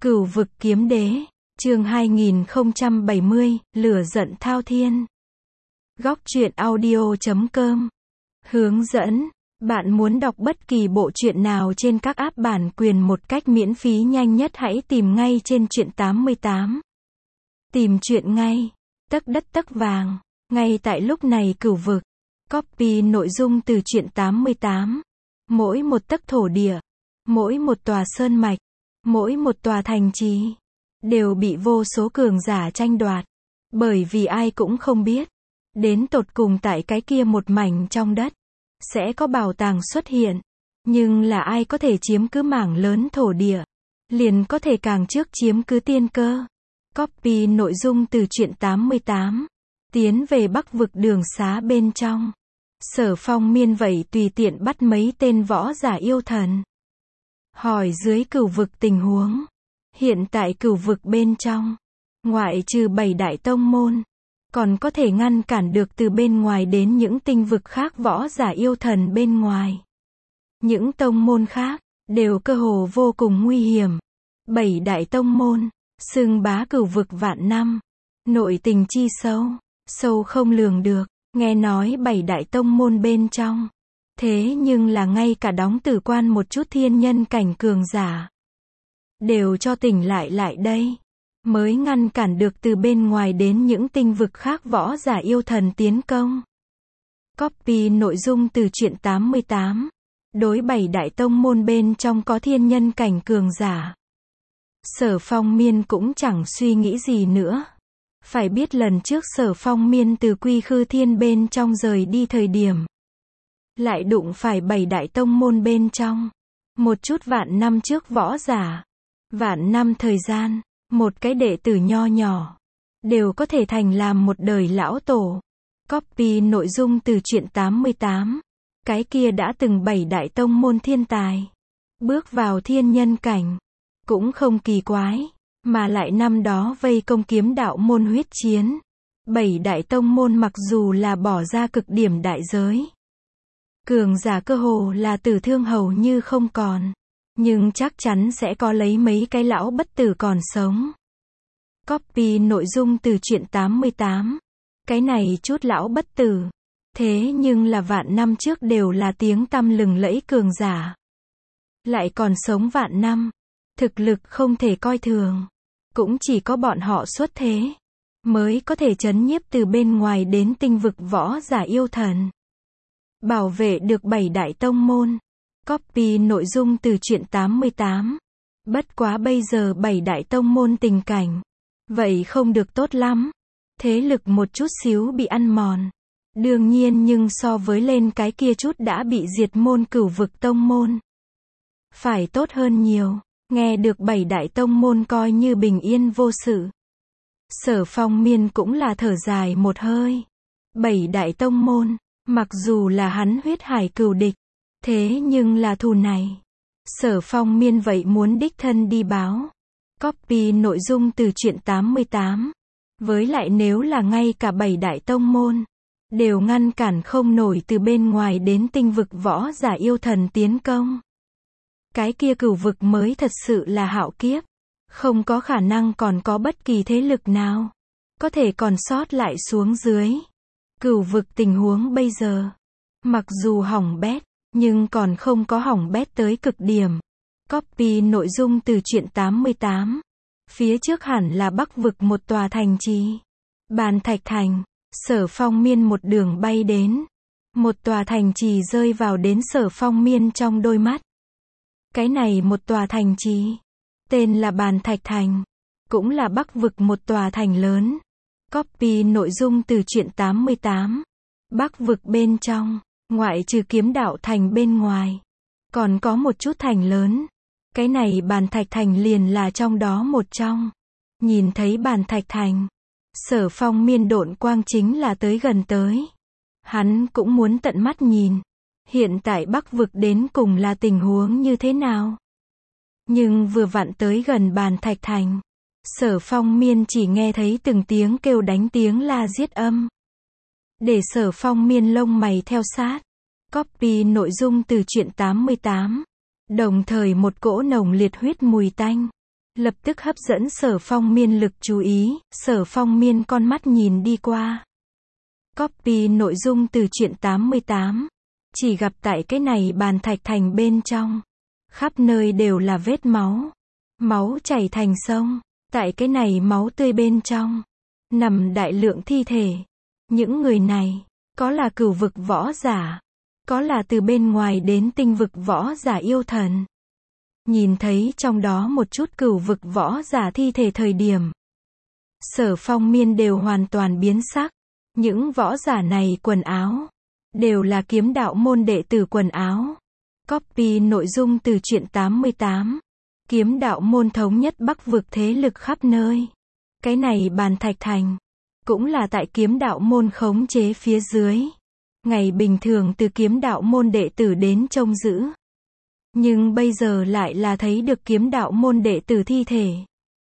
Cửu vực kiếm đế, chương 2070, lửa giận thao thiên. Góc truyện audio.com. Hướng dẫn, bạn muốn đọc bất kỳ bộ truyện nào trên các app bản quyền một cách miễn phí nhanh nhất hãy tìm ngay trên truyện 88. Tìm truyện ngay, tấc đất tấc vàng, ngay tại lúc này cửu vực. Copy nội dung từ truyện 88. Mỗi một tấc thổ địa, mỗi một tòa sơn mạch, mỗi một tòa thành trì, đều bị vô số cường giả tranh đoạt. Bởi vì ai cũng không biết, đến tột cùng tại cái kia một mảnh trong đất, sẽ có bảo tàng xuất hiện. Nhưng là ai có thể chiếm cứ mảng lớn thổ địa, liền có thể càng trước chiếm cứ tiên cơ. Copy nội dung từ truyện 88. Tiến về Bắc vực đường xá bên trong. Sở Phong Miên vậy tùy tiện bắt mấy tên võ giả yêu thần. Hỏi dưới cửu vực tình huống. Hiện tại cửu vực bên trong, ngoại trừ 7 đại tông môn, còn có thể ngăn cản được từ bên ngoài đến những tinh vực khác võ giả yêu thần bên ngoài. Những tông môn khác, đều cơ hồ vô cùng nguy hiểm. 7 đại tông môn, xưng bá cửu vực vạn năm. Nội tình chi sâu, sâu không lường được. Nghe nói 7 đại tông môn bên trong, thế nhưng là ngay cả đóng tử quan một chút thiên nhân cảnh cường giả, đều cho tỉnh lại đây, mới ngăn cản được từ bên ngoài đến những tinh vực khác võ giả yêu thần tiến công. Copy nội dung từ truyện 88. Đối 7 đại tông môn bên trong có thiên nhân cảnh cường giả. Sở Phong Miên cũng chẳng suy nghĩ gì nữa. Phải biết lần trước Sở Phong Miên từ Quy Khư Thiên bên trong rời đi thời điểm, lại đụng phải 7 đại tông môn bên trong. Một chút vạn năm trước võ giả, vạn năm thời gian, một cái đệ tử nho nhỏ, đều có thể thành làm một đời lão tổ. Copy nội dung từ truyện 88. Cái kia đã từng 7 đại tông môn thiên tài, bước vào thiên nhân cảnh, cũng không kỳ quái. Mà lại năm đó vây công kiếm đạo môn huyết chiến. 7 đại tông môn mặc dù là bỏ ra cực điểm đại giới, cường giả cơ hồ là tử thương hầu như không còn, nhưng chắc chắn sẽ có lấy mấy cái lão bất tử còn sống. Copy nội dung từ truyện 88. Cái này chút lão bất tử, thế nhưng là vạn năm trước đều là tiếng tăm lừng lẫy cường giả, lại còn sống vạn năm, thực lực không thể coi thường. Cũng chỉ có bọn họ xuất thế, mới có thể trấn nhiếp từ bên ngoài đến tinh vực võ giả yêu thần, bảo vệ được 7 đại tông môn. Copy nội dung từ truyện 88. Bất quá bây giờ 7 đại tông môn tình cảnh, vậy không được tốt lắm. Thế lực một chút xíu bị ăn mòn. Đương nhiên nhưng so với lên cái kia chút đã bị diệt môn cửu vực tông môn, phải tốt hơn nhiều. Nghe được 7 đại tông môn coi như bình yên vô sự, Sở Phong Miên cũng là thở dài một hơi. 7 đại tông môn, mặc dù là hắn huyết hải cừu địch, thế nhưng là thù này, Sở Phong Miên vậy muốn đích thân đi báo. Copy nội dung từ truyện 88. Với lại nếu là ngay cả 7 đại tông môn, đều ngăn cản không nổi từ bên ngoài đến tinh vực võ giả yêu thần tiến công, cái kia cửu vực mới thật sự là hạo kiếp. Không có khả năng còn có bất kỳ thế lực nào có thể còn sót lại xuống dưới. Cửu vực tình huống bây giờ, mặc dù hỏng bét, nhưng còn không có hỏng bét tới cực điểm. Copy nội dung từ truyện 88. Phía trước hẳn là Bắc vực một tòa thành trì, Bàn Thạch Thành. Sở Phong Miên một đường bay đến, một tòa thành trì rơi vào đến Sở Phong Miên trong đôi mắt. Cái này một tòa thành trì, tên là Bàn Thạch Thành, cũng là Bắc vực một tòa thành lớn. Copy nội dung từ truyện 88. Bắc vực bên trong, ngoại trừ kiếm đạo thành bên ngoài, còn có một chút thành lớn. Cái này Bàn Thạch Thành liền là trong đó một trong. Nhìn thấy Bàn Thạch Thành, Sở Phong Miên độn quang chính là tới gần tới. Hắn cũng muốn tận mắt nhìn, hiện tại Bắc vực đến cùng là tình huống như thế nào. Nhưng vừa vặn tới gần Bàn Thạch Thành, Sở Phong Miên chỉ nghe thấy từng tiếng kêu đánh tiếng la giết âm, để Sở Phong Miên lông mày theo sát. Copy nội dung từ truyện 88. Đồng thời một cỗ nồng liệt huyết mùi tanh lập tức hấp dẫn Sở Phong Miên lực chú ý. Sở Phong Miên con mắt nhìn đi qua. Copy nội dung từ truyện 88. Chỉ gặp tại cái này bàn thạch thành bên trong, khắp nơi đều là vết máu. Máu chảy thành sông. Tại cái này máu tươi bên trong, nằm đại lượng thi thể. Những người này, có là cửu vực võ giả, có là từ bên ngoài đến tinh vực võ giả yêu thần. Nhìn thấy trong đó một chút cửu vực võ giả thi thể thời điểm, Sở Phong Miên đều hoàn toàn biến sắc. Những võ giả này quần áo, đều là kiếm đạo môn đệ tử quần áo. Copy nội dung từ truyện 88. Kiếm đạo môn thống nhất Bắc vực thế lực khắp nơi. Cái này bàn thạch thành, cũng là tại kiếm đạo môn khống chế phía dưới. Ngày bình thường từ kiếm đạo môn đệ tử đến trông giữ. Nhưng bây giờ lại là thấy được kiếm đạo môn đệ tử thi thể.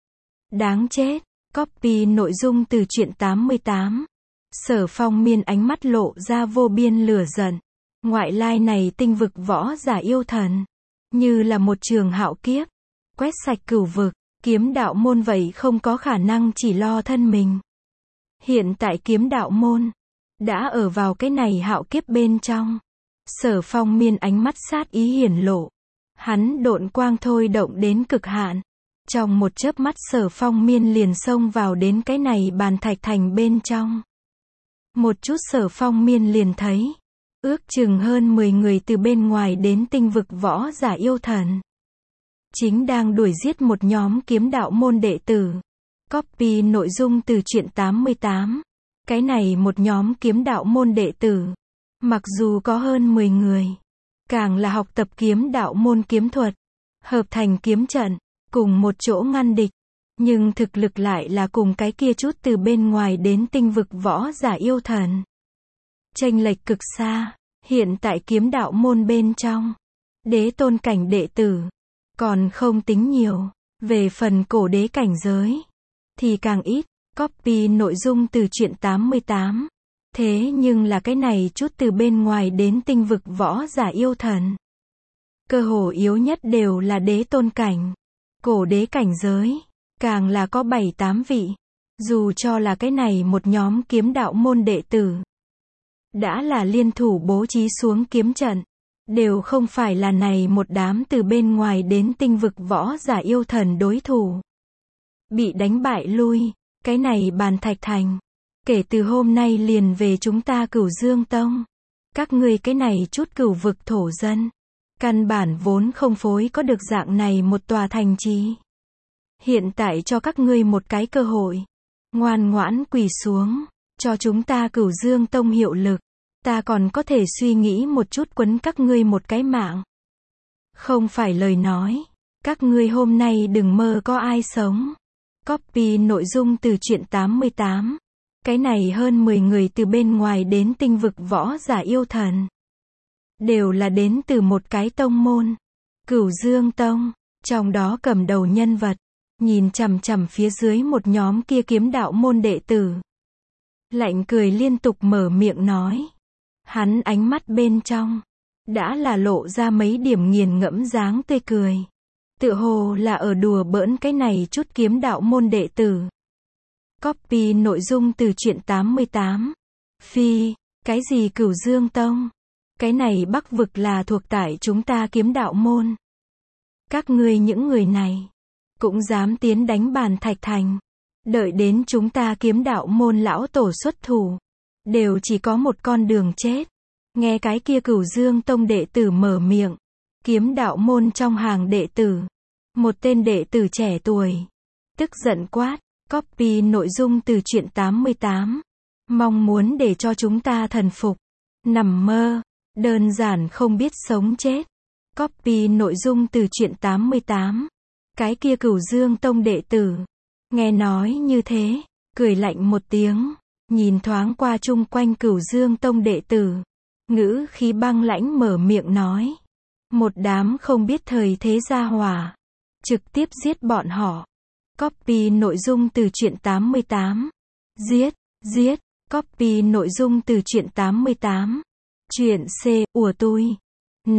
Đáng chết. Copy nội dung từ truyện 88. Sở Phong Miên ánh mắt lộ ra vô biên lửa giận. Ngoại lai này tinh vực võ giả yêu thần, như là một trường hạo kiếp, quét sạch cửu vực. Kiếm đạo môn vậy không có khả năng chỉ lo thân mình. Hiện tại kiếm đạo môn đã ở vào cái này hạo kiếp bên trong. Sở Phong Miên ánh mắt sát ý hiển lộ. Hắn độn quang thôi động đến cực hạn. Trong một chớp mắt Sở Phong Miên liền xông vào đến cái này bàn thạch thành bên trong. Một chút Sở Phong Miên liền thấy, ước chừng hơn 10 người từ bên ngoài đến tinh vực võ giả yêu thần, chính đang đuổi giết một nhóm kiếm đạo môn đệ tử. Copy nội dung từ truyện 88. Cái này một nhóm kiếm đạo môn đệ tử, mặc dù có hơn 10 người, càng là học tập kiếm đạo môn kiếm thuật, hợp thành kiếm trận, cùng một chỗ ngăn địch, nhưng thực lực lại là cùng cái kia chút từ bên ngoài đến tinh vực võ giả yêu thần chênh lệch cực xa. Hiện tại kiếm đạo môn bên trong, đế tôn cảnh đệ tử còn không tính nhiều, về phần cổ đế cảnh giới thì càng ít. Copy nội dung từ truyện 88. Thế nhưng là cái này chút từ bên ngoài đến tinh vực võ giả yêu thần, cơ hồ yếu nhất đều là đế tôn cảnh. Cổ đế cảnh giới, càng là có 7-8 vị. Dù cho là cái này một nhóm kiếm đạo môn đệ tử, đã là liên thủ bố trí xuống kiếm trận, đều không phải là này một đám từ bên ngoài đến tinh vực võ giả yêu thần đối thủ. Bị đánh bại lui, cái này bàn thạch thành, kể từ hôm nay liền về chúng ta Cửu Dương Tông. Các ngươi cái này chút cửu vực thổ dân, căn bản vốn không phối có được dạng này một tòa thành trì. Hiện tại cho các ngươi một cái cơ hội, ngoan ngoãn quỳ xuống, cho chúng ta Cửu Dương Tông hiệu lực, ta còn có thể suy nghĩ một chút quấn các ngươi một cái mạng. Không phải lời nói, các ngươi hôm nay đừng mơ có ai sống. Copy nội dung từ truyện 88. Cái này hơn 10 người từ bên ngoài đến tinh vực võ giả yêu thần, đều là đến từ một cái tông môn, Cửu Dương Tông. Trong đó cầm đầu nhân vật, nhìn chằm chằm phía dưới một nhóm kia kiếm đạo môn đệ tử, lạnh cười liên tục mở miệng nói. Hắn ánh mắt bên trong, đã là lộ ra mấy điểm nghiền ngẫm dáng tươi cười. Tựa hồ là ở đùa bỡn cái này chút kiếm đạo môn đệ tử. Copy nội dung từ truyện 88. Phi, cái gì Cửu Dương Tông? Cái này Bắc vực là thuộc tại chúng ta kiếm đạo môn. Các ngươi những người này, cũng dám tiến đánh bàn thạch thành. Đợi đến chúng ta kiếm đạo môn lão tổ xuất thủ, đều chỉ có một con đường chết. Nghe cái kia Cửu Dương Tông đệ tử mở miệng. Kiếm đạo môn trong hàng đệ tử, một tên đệ tử trẻ tuổi, tức giận quát. Copy nội dung từ truyện 88. Mong muốn để cho chúng ta thần phục. Nằm mơ, đơn giản không biết sống chết. Copy nội dung từ truyện 88. Cái kia Cửu Dương Tông đệ tử, nghe nói như thế, cười lạnh một tiếng, nhìn thoáng qua chung quanh Cửu Dương Tông đệ tử, ngữ khí băng lãnh mở miệng nói. Một đám không biết thời thế gia hỏa, trực tiếp giết bọn họ. Copy nội dung từ truyện 88. Giết, giết. Copy nội dung từ truyện 88. Truyện C, ùa tui. Net.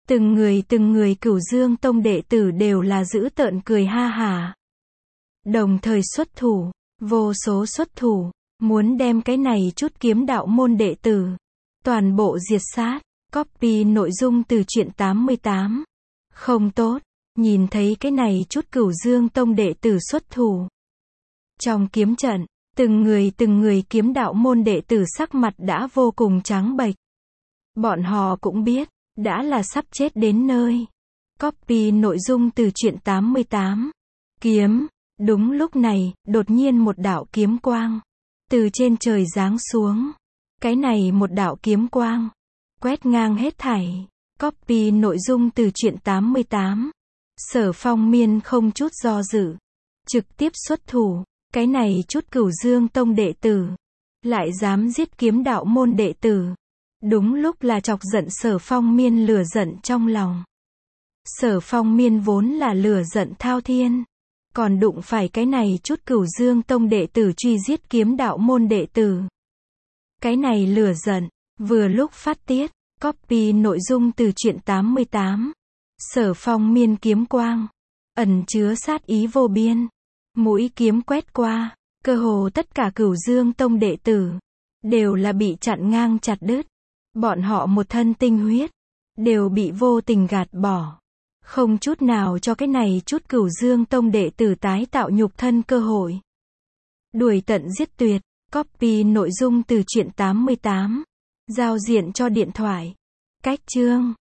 Từng người Cửu Dương Tông đệ tử đều là dữ tợn cười ha hả. Đồng thời xuất thủ, vô số xuất thủ, muốn đem cái này chút kiếm đạo môn đệ tử toàn bộ diệt sát. Copy nội dung từ truyện 88. Không tốt, nhìn thấy cái này chút Cửu Dương Tông đệ tử xuất thủ. Trong kiếm trận, từng người kiếm đạo môn đệ tử sắc mặt đã vô cùng trắng bệch. Bọn họ cũng biết, đã là sắp chết đến nơi. Copy nội dung từ truyện 88. Kiếm. Đúng lúc này, đột nhiên một đạo kiếm quang từ trên trời giáng xuống. Cái này một đạo kiếm quang quét ngang hết thảy. Copy nội dung từ truyện 88. Sở Phong Miên không chút do dự, trực tiếp xuất thủ. Cái này chút Cửu Dương Tông đệ tử lại dám giết kiếm đạo môn đệ tử. Đúng lúc là chọc giận Sở Phong Miên lửa giận trong lòng. Sở Phong Miên vốn là lửa giận thao thiên, còn đụng phải cái này chút Cửu Dương Tông đệ tử truy giết kiếm đạo môn đệ tử. Cái này lửa giận, vừa lúc phát tiết. Copy nội dung từ truyện 88. Sở Phong Miên kiếm quang, ẩn chứa sát ý vô biên. Mũi kiếm quét qua, cơ hồ tất cả Cửu Dương Tông đệ tử đều là bị chặn ngang chặt đứt. Bọn họ một thân tinh huyết đều bị vô tình gạt bỏ, không chút nào cho cái này chút Cửu Dương Tông đệ tử tái tạo nhục thân cơ hội. Đuổi tận giết tuyệt. Copy nội dung từ truyện 88. Giao diện cho điện thoại. Cách chương